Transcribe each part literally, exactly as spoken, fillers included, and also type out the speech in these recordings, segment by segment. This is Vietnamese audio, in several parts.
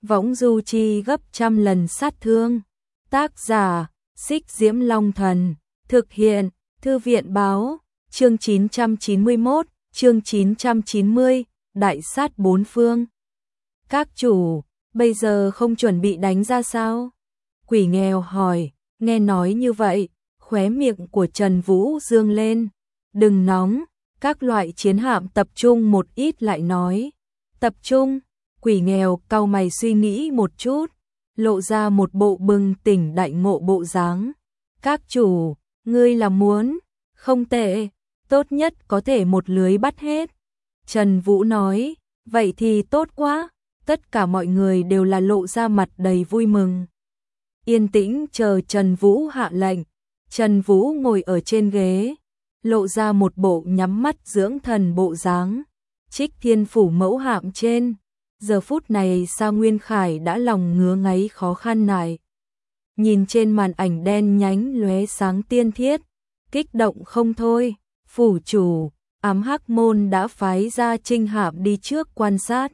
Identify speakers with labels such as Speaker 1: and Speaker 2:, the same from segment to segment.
Speaker 1: võng du chi gấp trăm lần sát thương. Tác giả, Xích Diễm Long Thần, thực hiện, Thư viện báo, chương chín trăm chín mươi mốt, chương chín trăm chín mươi, đại sát bốn phương. Các chủ, bây giờ không chuẩn bị đánh ra sao? Quỷ nghèo hỏi, nghe nói như vậy, khóe miệng của Trần Vũ dương lên. Đừng nóng, các loại chiến hạm tập trung một ít lại nói. Tập trung, quỷ nghèo cau mày suy nghĩ một chút, lộ ra một bộ bừng tỉnh đại ngộ bộ dáng. Các chủ, ngươi là muốn, không tệ, tốt nhất có thể một lưới bắt hết. Trần Vũ nói, vậy thì tốt quá, tất cả mọi người đều là lộ ra mặt đầy vui mừng. Yên tĩnh chờ Trần Vũ hạ lệnh. Trần Vũ ngồi ở trên ghế, lộ ra một bộ nhắm mắt dưỡng thần bộ dáng. Trích Thiên Phủ mẫu hạm trên, giờ phút này Sa Nguyên Khải đã lòng ngứa ngáy khó khăn nại. Nhìn trên màn ảnh đen nhánh lóe sáng tiên thiết, kích động không thôi. Phủ chủ, Ám Hắc Môn đã phái ra trinh hạm đi trước quan sát.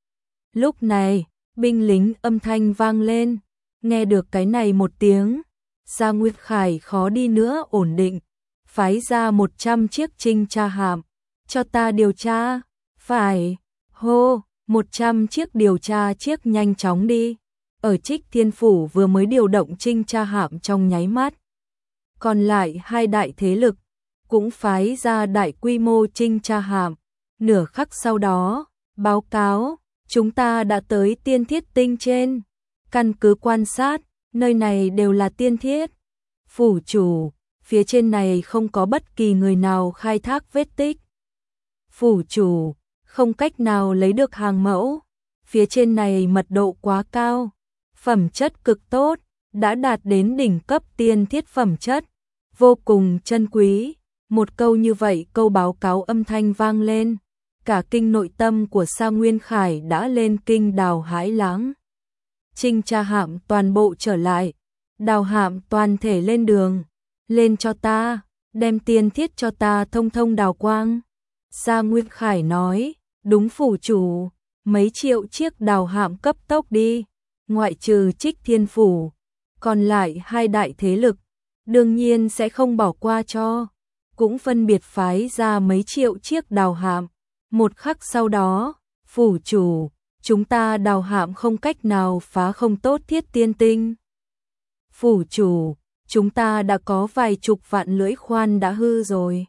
Speaker 1: Lúc này, binh lính âm thanh vang lên, nghe được cái này một tiếng, Sa Nguyên Khải khó đi nữa ổn định, phái ra một trăm chiếc trinh tra hạm, cho ta điều tra. Phải, hô, một trăm chiếc điều tra chiếc nhanh chóng đi. Ở Trích Thiên Phủ vừa mới điều động trinh tra hạm trong nháy mắt. Còn lại hai đại thế lực cũng phái ra đại quy mô trinh tra hạm. Nửa khắc sau đó, báo cáo, chúng ta đã tới tiên thiết tinh trên. Căn cứ quan sát, nơi này đều là tiên thiết. Phủ chủ, phía trên này không có bất kỳ người nào khai thác vết tích. Phủ chủ, không cách nào lấy được hàng mẫu. Phía trên này mật độ quá cao, phẩm chất cực tốt, đã đạt đến đỉnh cấp tiên thiết phẩm chất, vô cùng chân quý. Một câu như vậy, câu báo cáo âm thanh vang lên, cả kinh nội tâm của Sa Nguyên Khải đã lên kinh đào hãi lãng. Trinh tra hạm toàn bộ trở lại, đào hạm toàn thể lên đường, lên cho ta, đem tiên thiết cho ta thông thông đào quang. Sa Nguyên Khải nói, đúng phủ chủ, mấy triệu chiếc đào hạm cấp tốc đi, ngoại trừ Trích Thiên Phủ, còn lại hai đại thế lực, đương nhiên sẽ không bỏ qua cho, cũng phân biệt phái ra mấy triệu chiếc đào hạm. Một khắc sau đó, phủ chủ, chúng ta đào hạm không cách nào phá không tốt thiết tiên tinh. Phủ chủ, chúng ta đã có vài chục vạn lưỡi khoan đã hư rồi.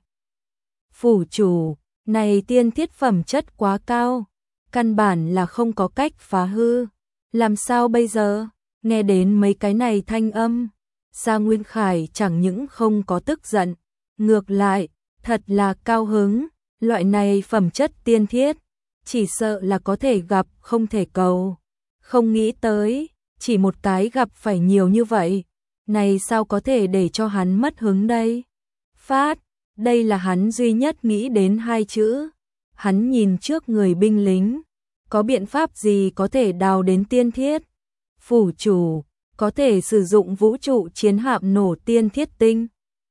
Speaker 1: Phủ chủ, này tiên thiết phẩm chất quá cao, căn bản là không có cách phá hư. Làm sao bây giờ? Nghe đến mấy cái này thanh âm, Sa Nguyên Khải chẳng những không có tức giận, ngược lại, thật là cao hứng. Loại này phẩm chất tiên thiết, chỉ sợ là có thể gặp không thể cầu. Không nghĩ tới, chỉ một cái gặp phải nhiều như vậy, này sao có thể để cho hắn mất hứng đây? Phát, đây là hắn duy nhất nghĩ đến hai chữ. Hắn nhìn trước người binh lính, có biện pháp gì có thể đào đến tiên thiết? Phủ chủ, có thể sử dụng vũ trụ chiến hạm nổ tiên thiết tinh,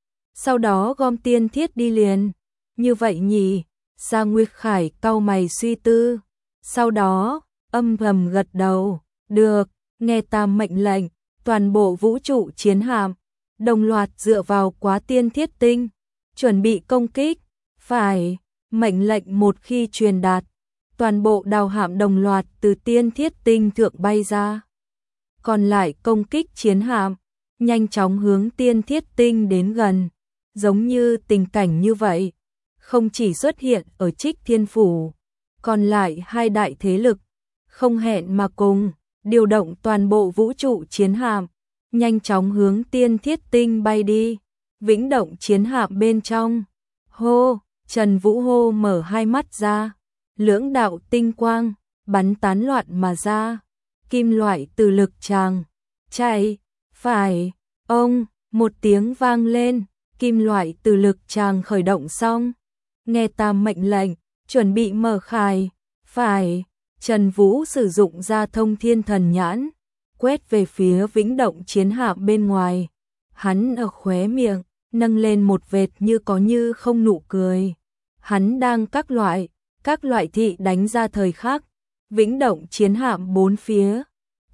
Speaker 1: sau đó gom tiên thiết đi liền. Như vậy nhỉ? Sa Nguyên Khải cau mày suy tư, sau đó âm thầm gật đầu, được, nghe ta mệnh lệnh, toàn bộ vũ trụ chiến hạm đồng loạt dựa vào quá tiên thiết tinh, chuẩn bị công kích. Phải, mệnh lệnh một khi truyền đạt, toàn bộ đào hạm đồng loạt từ tiên thiết tinh thượng bay ra. Còn lại công kích chiến hạm, nhanh chóng hướng tiên thiết tinh đến gần. Giống như tình cảnh như vậy, không chỉ xuất hiện ở Trích Thiên Phủ, còn lại hai đại thế lực, không hẹn mà cùng, điều động toàn bộ vũ trụ chiến hạm, nhanh chóng hướng tiên thiết tinh bay đi. Vĩnh động chiến hạm bên trong, hô, Trần Vũ hô mở hai mắt ra, lưỡng đạo tinh quang, bắn tán loạn mà ra, kim loại từ lực tràng, chạy, phải, ông, một tiếng vang lên. Kim loại từ lực tràng khởi động xong, nghe ta mệnh lệnh, chuẩn bị mở khai. Phải, Trần Vũ sử dụng ra thông thiên thần nhãn, quét về phía vĩnh động chiến hạm bên ngoài. Hắn ở khóe miệng, nâng lên một vệt như có như không nụ cười. Hắn đang các loại, các loại thị đánh ra thời khắc. Vĩnh động chiến hạm bốn phía,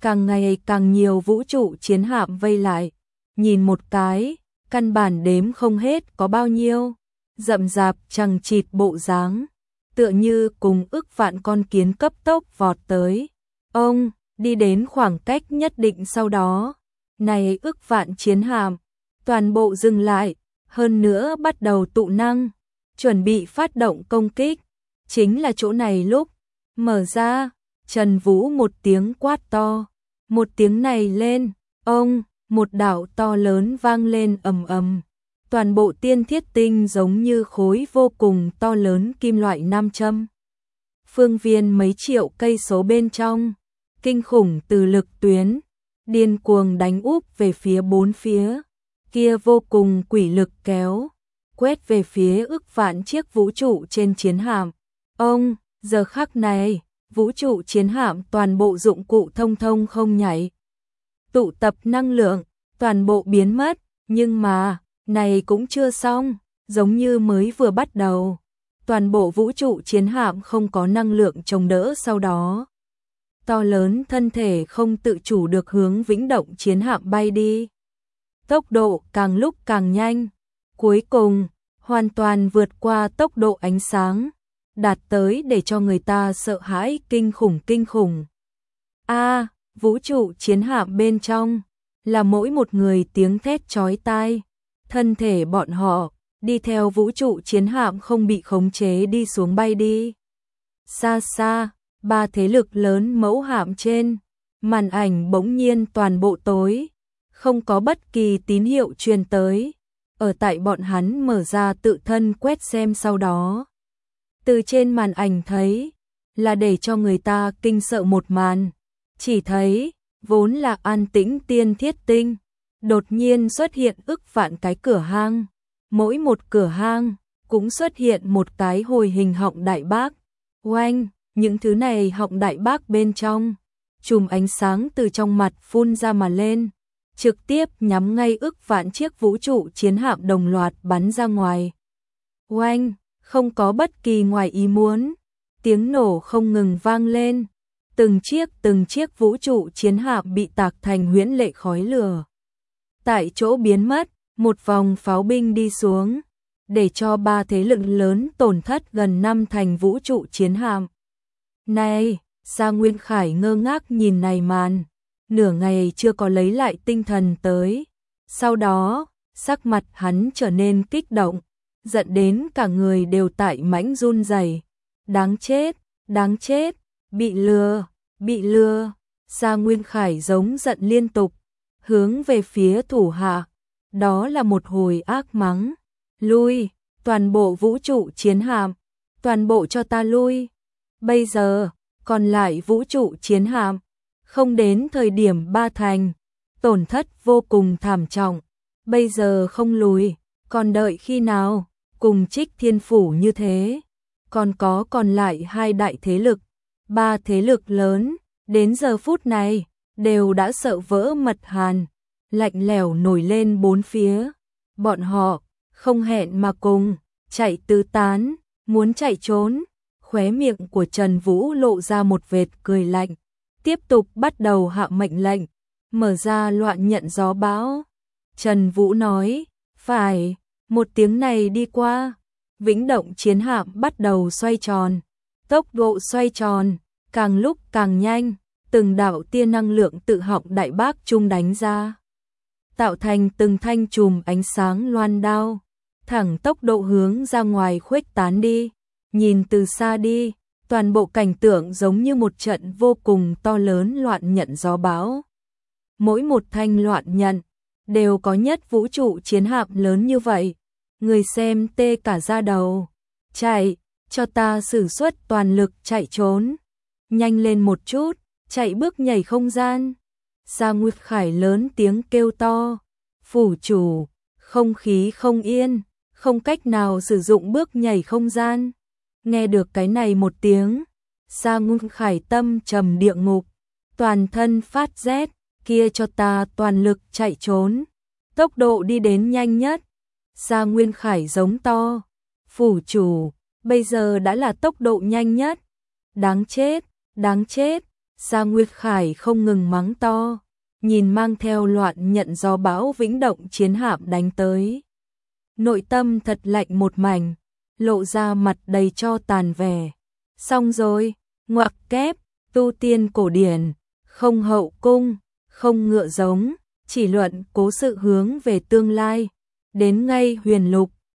Speaker 1: càng ngày càng nhiều vũ trụ chiến hạm vây lại, nhìn một cái, căn bản đếm không hết có bao nhiêu, rậm rạp chằng chịt bộ dáng, tựa như cùng ức vạn con kiến cấp tốc vọt tới. Ông đi đến khoảng cách nhất định sau đó, này ức vạn chiến hạm, toàn bộ dừng lại, hơn nữa bắt đầu tụ năng, chuẩn bị phát động công kích. Chính là chỗ này lúc mở ra, Trần Vũ một tiếng quát to, một tiếng này lên, ông, một đạo to lớn vang lên ầm ầm. Toàn bộ tiên thiết tinh giống như khối vô cùng to lớn kim loại nam châm. Phương viên mấy triệu cây số bên trong, kinh khủng từ lực tuyến, điên cuồng đánh úp về phía bốn phía, kia vô cùng quỷ lực kéo, quét về phía ức vạn chiếc vũ trụ trên chiến hạm. Ông, giờ khắc này, vũ trụ chiến hạm toàn bộ dụng cụ thông thông không nhảy. Tụ tập năng lượng, toàn bộ biến mất, nhưng mà, này cũng chưa xong, giống như mới vừa bắt đầu. Toàn bộ vũ trụ chiến hạm không có năng lượng chống đỡ sau đó. To lớn thân thể không tự chủ được hướng Vĩnh Động chiến hạm bay đi. Tốc độ càng lúc càng nhanh, cuối cùng, hoàn toàn vượt qua tốc độ ánh sáng, đạt tới để cho người ta sợ hãi kinh khủng kinh khủng. A, vũ trụ chiến hạm bên trong, là mỗi một người tiếng thét chói tai, thân thể bọn họ, đi theo vũ trụ chiến hạm không bị khống chế đi xuống bay đi. Xa xa, ba thế lực lớn mẫu hạm trên, màn ảnh bỗng nhiên toàn bộ tối, không có bất kỳ tín hiệu truyền tới. Ở tại bọn hắn mở ra tự thân quét xem sau đó. Từ trên màn ảnh thấy, là để cho người ta kinh sợ một màn. Chỉ thấy, vốn là an tĩnh tiên thiết tinh, đột nhiên xuất hiện ức vạn cái cửa hang. Mỗi một cửa hang, cũng xuất hiện một cái hồi hình họng đại bác. Oanh, những thứ này họng đại bác bên trong, chùm ánh sáng từ trong mặt phun ra mà lên, trực tiếp nhắm ngay ức vạn chiếc vũ trụ chiến hạm đồng loạt bắn ra ngoài. Oanh, không có bất kỳ ngoài ý muốn, tiếng nổ không ngừng vang lên, từng chiếc từng chiếc vũ trụ chiến hạm bị tạc thành huyễn lệ khói lửa. Tại chỗ biến mất, một vòng pháo binh đi xuống, để cho ba thế lực lớn tổn thất gần năm thành vũ trụ chiến hạm. Này, Sa Nguyên Khải ngơ ngác nhìn này màn, nửa ngày chưa có lấy lại tinh thần tới. Sau đó, sắc mặt hắn trở nên kích động, giận đến cả người đều tại mãnh run rẩy. Đáng chết, đáng chết, bị lừa, bị lừa. Sa Nguyên Khải giống giận liên tục, hướng về phía thủ hạ. Đó là một hồi ác mắng. Lui, toàn bộ vũ trụ chiến hạm, toàn bộ cho ta lui. Bây giờ, còn lại vũ trụ chiến hạm, không đến thời điểm ba thành, tổn thất vô cùng thảm trọng. Bây giờ không lùi, còn đợi khi nào, cùng Trích Thiên Phủ như thế. Còn có còn lại hai đại thế lực, ba thế lực lớn, đến giờ phút này, đều đã sợ vỡ mật hàn, lạnh lẽo nổi lên bốn phía. Bọn họ, không hẹn mà cùng, chạy tứ tán, muốn chạy trốn. Khóe miệng của Trần Vũ lộ ra một vệt cười lạnh, tiếp tục bắt đầu hạ mệnh lệnh, mở ra loạn nhận gió bão. Trần Vũ nói, phải, một tiếng này đi qua, Vĩnh Động chiến hạm bắt đầu xoay tròn, tốc độ xoay tròn, càng lúc càng nhanh, từng đạo tia năng lượng tự họng đại bác trung đánh ra, tạo thành từng thanh chùm ánh sáng loan đao, thẳng tốc độ hướng ra ngoài khuếch tán đi. Nhìn từ xa đi, toàn bộ cảnh tượng giống như một trận vô cùng to lớn loạn nhận gió bão. Mỗi một thanh loạn nhận, đều có nhất vũ trụ chiến hạm lớn như vậy. Người xem tê cả da đầu. Chạy, cho ta sử xuất toàn lực chạy trốn. Nhanh lên một chút, chạy bước nhảy không gian. Sa Nguyệt Khải lớn tiếng kêu to. Phủ chủ, không khí không yên, không cách nào sử dụng bước nhảy không gian. Nghe được cái này một tiếng, Sa Nguyên Khải tâm trầm địa ngục, toàn thân phát rét, kia cho ta toàn lực chạy trốn, tốc độ đi đến nhanh nhất. Sa Nguyên Khải giống to, phủ chủ, bây giờ đã là tốc độ nhanh nhất. Đáng chết, đáng chết, Sa Nguyệt Khải không ngừng mắng to, nhìn mang theo loạn nhận gió bão vĩnh động chiến hạm đánh tới. Nội tâm thật lạnh một mảnh, lộ ra mặt đầy cho tàn vẻ. Xong rồi, ngoặc kép, tu tiên cổ điển, không hậu cung, không ngựa giống, chỉ luận cố sự hướng về tương lai. Đến ngay huyền lục,